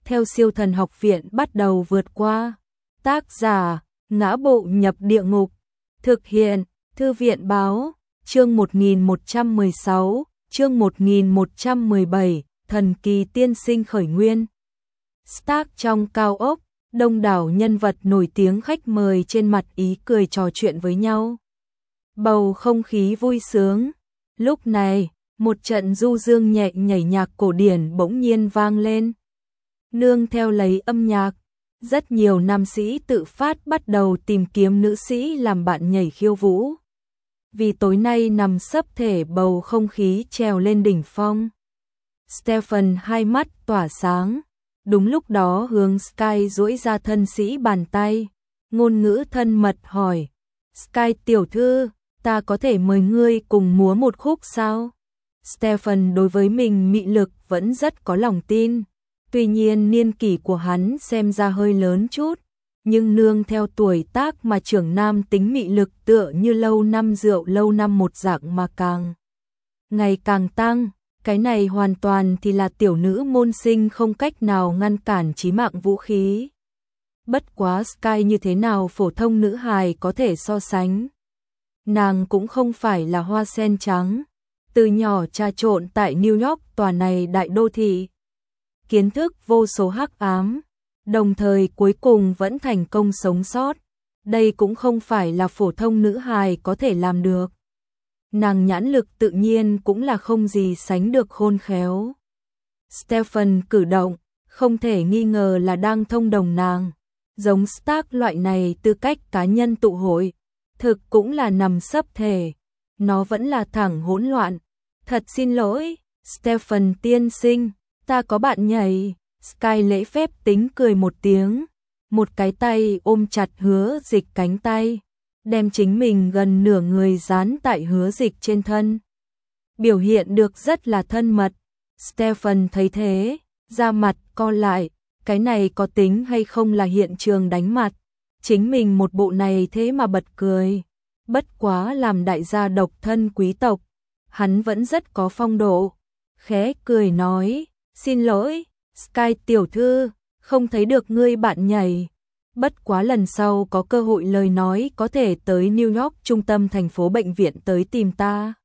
theo Siêu Thần Học Viện bắt đầu vượt qua. Tác giả: Ngã Bộ Nhập Địa Ngục. Thực hiện: Thư viện báo. Chương 1116, chương 1117, Thần Kỳ Tiên Sinh khởi nguyên. Stark trong cao ốc, đông đảo nhân vật nổi tiếng khách mời trên mặt ý cười trò chuyện với nhau. Bầu không khí vui sướng. Lúc này, một trận du dương nhẹ nhảy nhạc cổ điển bỗng nhiên vang lên. Nương theo lấy âm nhạc, rất nhiều nam sĩ tự phát bắt đầu tìm kiếm nữ sĩ làm bạn nhảy khiêu vũ. Vì tối nay nằm sấp thể bầu không khí trèo lên đỉnh phong. Stephen hai mắt tỏa sáng. Đúng lúc đó hướng Sky duỗi ra thân sĩ bàn tay. Ngôn ngữ thân mật hỏi. Sky tiểu thư, ta có thể mời ngươi cùng múa một khúc sao? Stephen đối với mình mị lực vẫn rất có lòng tin. Tuy nhiên niên kỷ của hắn xem ra hơi lớn chút. Nhưng nương theo tuổi tác mà trưởng nam tính mị lực tựa như lâu năm rượu lâu năm một dạng mà ngày càng tăng. Cái này hoàn toàn thì là tiểu nữ môn sinh không cách nào ngăn cản chí mạng vũ khí. Bất quá Sky như thế nào phổ thông nữ hài có thể so sánh. Nàng cũng không phải là hoa sen trắng. Từ nhỏ trà trộn tại New York tòa này đại đô thị. Kiến thức vô số hắc ám. Đồng thời cuối cùng vẫn thành công sống sót. Đây cũng không phải là phổ thông nữ hài có thể làm được. Nàng nhãn lực tự nhiên cũng là không gì sánh được khôn khéo. Stephen cử động, không thể nghi ngờ là đang thông đồng nàng. Giống Stark loại này tư cách cá nhân tụ hội, thực cũng là nằm sấp thể. Nó vẫn là thẳng hỗn loạn. Thật xin lỗi, Stephen tiên sinh, ta có bạn nhảy. Sky lễ phép tính cười một tiếng, một cái tay ôm chặt Hứa Dịch cánh tay, đem chính mình gần nửa người dán tại Hứa Dịch trên thân. Biểu hiện được rất là thân mật. Stephen thấy thế, da mặt co lại, cái này có tính hay không là hiện trường đánh mặt. Chính mình một bộ này thế mà bật cười. Bất quá làm đại gia độc thân quý tộc, hắn vẫn rất có phong độ. Khẽ cười nói, xin lỗi, Sky tiểu thư, không thấy được ngươi bạn nhảy. Bất quá lần sau có cơ hội lời nói có thể tới New York trung tâm thành phố bệnh viện tới tìm ta.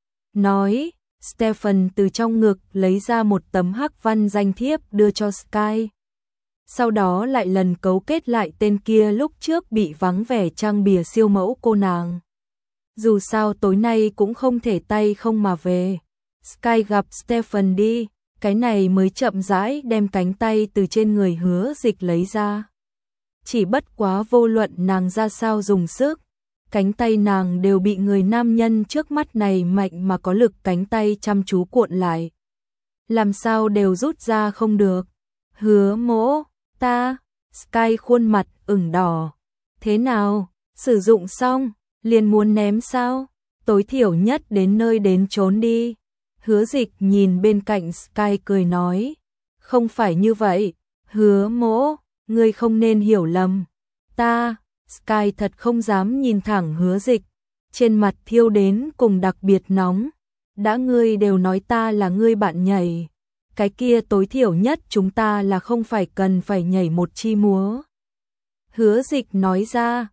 Nói, Stephen từ trong ngực lấy ra một tấm hắc văn danh thiếp đưa cho Sky. Sau đó lại lần cấu kết lại tên kia lúc trước bị vắng vẻ trang bìa siêu mẫu cô nàng. Dù sao tối nay cũng không thể tay không mà về. Sky gặp Stephen đi. Cái này mới chậm rãi đem cánh tay từ trên người Hứa Dịch lấy ra. Chỉ bất quá vô luận nàng ra sao dùng sức, cánh tay nàng đều bị người nam nhân trước mắt này mạnh mà có lực cánh tay chăm chú cuộn lại. Làm sao đều rút ra không được. Hứa mỗ, ta, Sky khuôn mặt ửng đỏ. Thế nào, sử dụng xong, liền muốn ném sao? Tối thiểu nhất đến nơi đến chốn đi. Hứa Dịch nhìn bên cạnh Sky cười nói, không phải như vậy, Hứa mỗ, ngươi không nên hiểu lầm. Ta, Sky thật không dám nhìn thẳng Hứa Dịch, trên mặt thiêu đến cùng đặc biệt nóng. Đã ngươi đều nói ta là ngươi bạn nhảy, cái kia tối thiểu nhất chúng ta là không phải cần phải nhảy một chi múa. Hứa Dịch nói ra,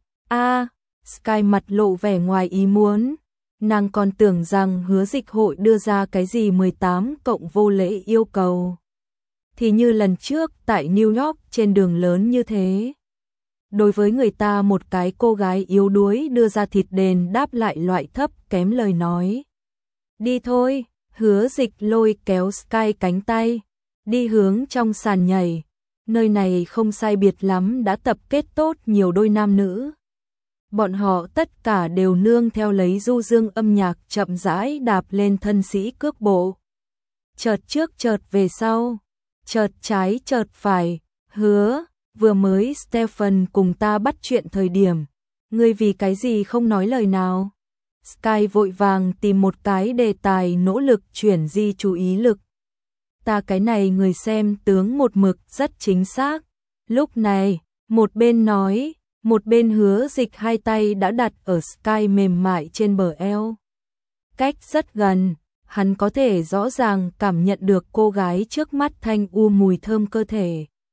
Sky mặt lộ vẻ ngoài ý muốn. Nàng còn tưởng rằng Hứa Dịch hội đưa ra cái gì 18 cộng vô lễ yêu cầu. Thì như lần trước tại New York trên đường lớn như thế. Đối với người ta một cái cô gái yếu đuối đưa ra thịt đền đáp lại loại thấp kém lời nói. Đi thôi, Hứa Dịch lôi kéo Sky cánh tay, đi hướng trong sàn nhảy. Nơi này không sai biệt lắm đã tập kết tốt nhiều đôi nam nữ. Bọn họ tất cả đều nương theo lấy du dương âm nhạc chậm rãi đạp lên thân sĩ cước bộ. Chợt trước chợt về sau, chợt trái chợt phải. Hứa, vừa mới Stephen cùng ta bắt chuyện thời điểm, ngươi vì cái gì không nói lời nào? Sky vội vàng tìm một cái đề tài nỗ lực chuyển di chú ý lực. Ta cái này người xem tướng một mực rất chính xác. Lúc này, một bên nói, một bên Hứa Dịch hai tay đã đặt ở Sky mềm mại trên bờ eo. Cách rất gần, hắn có thể rõ ràng cảm nhận được cô gái trước mắt thanh u mùi thơm cơ thể,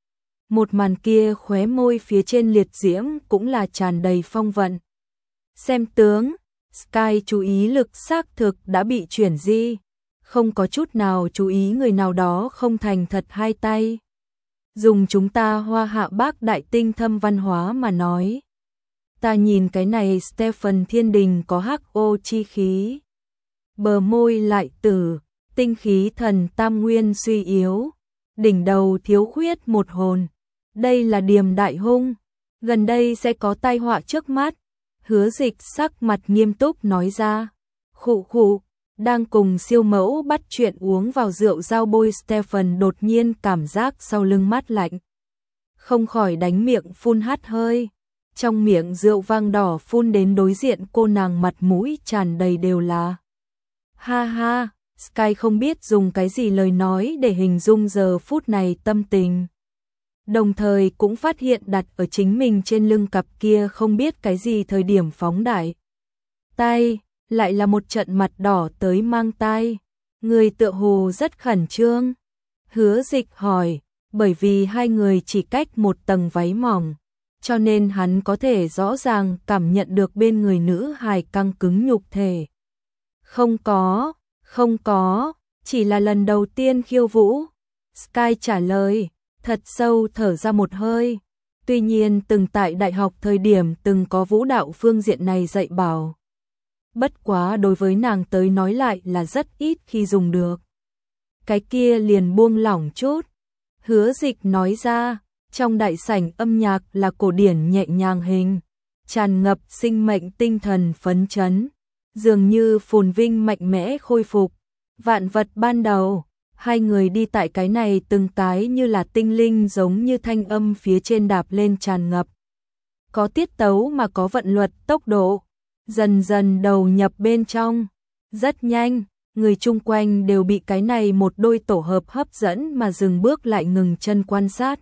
Một màn kia khóe môi phía trên liệt diễm cũng là tràn đầy phong vận. Xem tướng, Sky chú ý lực xác thực đã bị chuyển di, không có chút nào chú ý người nào đó không thành thật hai tay. Dùng chúng ta Hoa Hạ Bác đại tinh thâm văn hóa mà nói. Ta nhìn cái này Stephen Thiên Đình có hắc ô chi khí. Bờ môi lại tử, tinh khí thần tam nguyên suy yếu. Đỉnh đầu thiếu khuyết một hồn. Đây là điềm đại hung. Gần đây sẽ có tai họa trước mắt. Hứa Dịch sắc mặt nghiêm túc nói ra. Khụ khụ, đang cùng siêu mẫu bắt chuyện uống vào rượu dao bôi Stephen đột nhiên cảm giác sau lưng mát lạnh. Không khỏi đánh miệng phun hắt hơi. Trong miệng rượu vang đỏ phun đến đối diện cô nàng mặt mũi tràn đầy đều là. Ha ha, Sky không biết dùng cái gì lời nói để hình dung giờ phút này tâm tình. Đồng thời cũng phát hiện đặt ở chính mình trên lưng cặp kia không biết cái gì thời điểm phóng đại. Tay, lại là một trận mặt đỏ tới mang tai. Người tựa hồ rất khẩn trương. Hứa Dịch hỏi, bởi vì hai người chỉ cách một tầng váy mỏng, cho nên hắn có thể rõ ràng cảm nhận được bên người nữ hài căng cứng nhục thể. Không có, chỉ là lần đầu tiên khiêu vũ. Sky trả lời, thật sâu thở ra một hơi. Tuy nhiên từng tại đại học thời điểm từng có vũ đạo phương diện này dạy bảo. Bất quá đối với nàng tới nói lại là rất ít khi dùng được. Cái kia liền buông lỏng chút. Hứa Dịch nói ra, trong đại sảnh âm nhạc là cổ điển nhẹ nhàng hình, tràn ngập sinh mệnh tinh thần phấn chấn, dường như phồn vinh mạnh mẽ khôi phục, vạn vật ban đầu. Hai người đi tại cái này từng cái như là tinh linh giống như thanh âm phía trên đạp lên tràn ngập. Có tiết tấu mà có vận luật tốc độ, dần dần đầu nhập bên trong. Rất nhanh, người chung quanh đều bị cái này một đôi tổ hợp hấp dẫn mà dừng bước lại ngừng chân quan sát.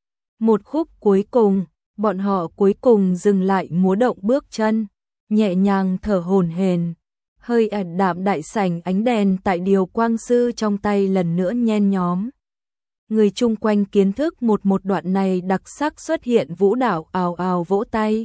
Một khúc cuối cùng, bọn họ cuối cùng dừng lại múa động bước chân, nhẹ nhàng thở hổn hển. Hơi ẩn đạm đại sảnh ánh đèn tại điều quang sư trong tay lần nữa nhen nhóm. Người chung quanh kiến thức một đoạn này đặc sắc xuất hiện vũ đạo ào ào vỗ tay.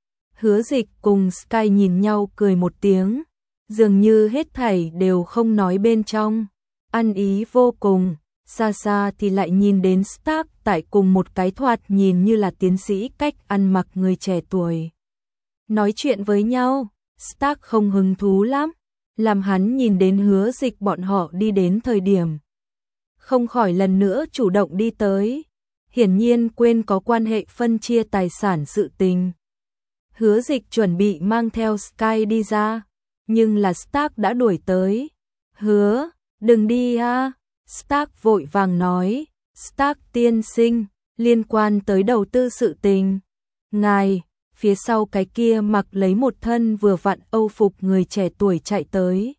Hứa Dịch cùng Sky nhìn nhau cười một tiếng, dường như hết thảy đều không nói bên trong, ăn ý vô cùng. Xa xa thì lại nhìn đến Stark tại cùng một cái thoạt nhìn như là tiến sĩ cách ăn mặc người trẻ tuổi. Nói chuyện với nhau, Stark không hứng thú lắm, làm hắn nhìn đến Hứa Dịch bọn họ đi đến thời điểm. Không khỏi lần nữa chủ động đi tới, hiển nhiên quên có quan hệ phân chia tài sản sự tình. Hứa Dịch chuẩn bị mang theo Sky đi ra, nhưng là Stark đã đuổi tới. Hứa, đừng đi a. Stark vội vàng nói, Stark tiên sinh, liên quan tới đầu tư sự tình. Ngài, phía sau cái kia mặc lấy một thân vừa vặn âu phục người trẻ tuổi chạy tới.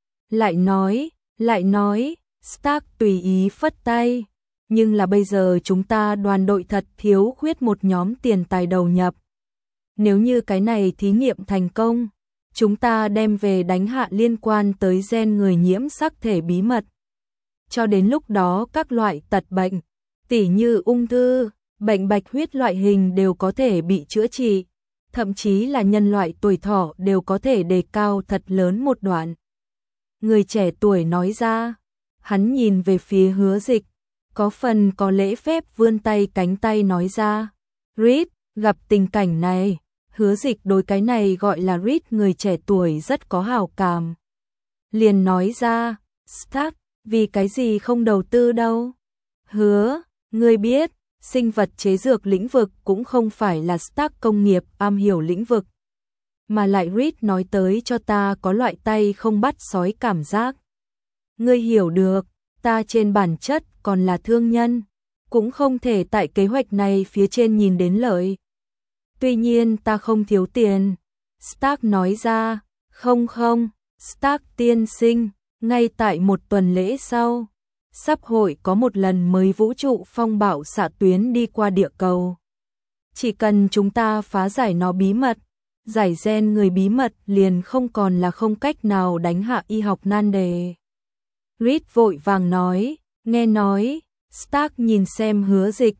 Lại nói, Stark tùy ý phất tay, nhưng là bây giờ chúng ta đoàn đội thật thiếu khuyết một nhóm tiền tài đầu nhập. Nếu như cái này thí nghiệm thành công, chúng ta đem về đánh hạ liên quan tới gen người nhiễm sắc thể bí mật. Cho đến lúc đó các loại tật bệnh, tỉ như ung thư, bệnh bạch huyết loại hình đều có thể bị chữa trị, thậm chí là nhân loại tuổi thọ đều có thể đề cao thật lớn một đoạn. Người trẻ tuổi nói ra, hắn nhìn về phía Hứa Dịch, có phần có lễ phép vươn tay cánh tay nói ra, Reed, gặp tình cảnh này, Hứa Dịch đối cái này gọi là Reed người trẻ tuổi rất có hảo cảm. Liền nói ra, Stark, vì cái gì không đầu tư đâu? Hứa, ngươi biết, sinh vật chế dược lĩnh vực cũng không phải là Stark công nghiệp am hiểu lĩnh vực. Mà lại Reed nói tới cho ta có loại tay không bắt sói cảm giác. Ngươi hiểu được, ta trên bản chất còn là thương nhân, cũng không thể tại kế hoạch này phía trên nhìn đến lợi. Tuy nhiên ta không thiếu tiền. Stark nói ra, không, Stark tiên sinh, ngay tại một tuần lễ sau, sắp hội có một lần mới vũ trụ phong bạo xạ tuyến đi qua địa cầu. Chỉ cần chúng ta phá giải nó bí mật, giải gen người bí mật liền không còn là không cách nào đánh hạ y học nan đề. Reed vội vàng nói, nghe nói, Stark nhìn xem Hứa Dịch,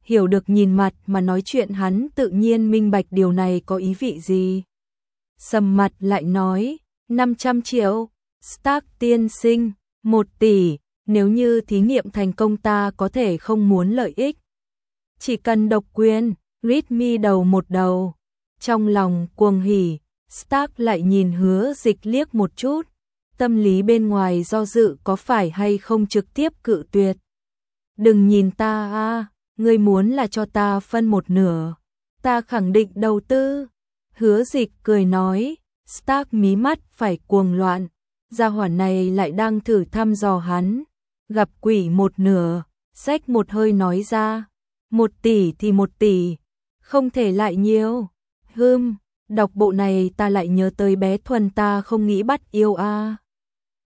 hiểu được nhìn mặt mà nói chuyện, hắn tự nhiên minh bạch điều này có ý vị gì. Sầm mặt lại nói, 500 triệu, Stark tiên sinh, 1 tỷ, nếu như thí nghiệm thành công ta có thể không muốn lợi ích. Chỉ cần độc quyền, Readme đầu một đầu. Trong lòng cuồng hỉ, Stark lại nhìn Hứa Dịch liếc một chút, tâm lý bên ngoài do dự có phải hay không trực tiếp cự tuyệt. Đừng nhìn ta a, ngươi muốn là cho ta phân một nửa, ta khẳng định đầu tư. Hứa Dịch cười nói, Stark mí mắt phải cuồng loạn, gia hỏa này lại đang thử thăm dò hắn. Gặp quỷ một nửa, xách một hơi nói ra, 1 tỷ thì 1 tỷ, không thể lại nhiều. Đọc bộ này ta lại nhớ tới bé Thuần ta không nghĩ bắt yêu a.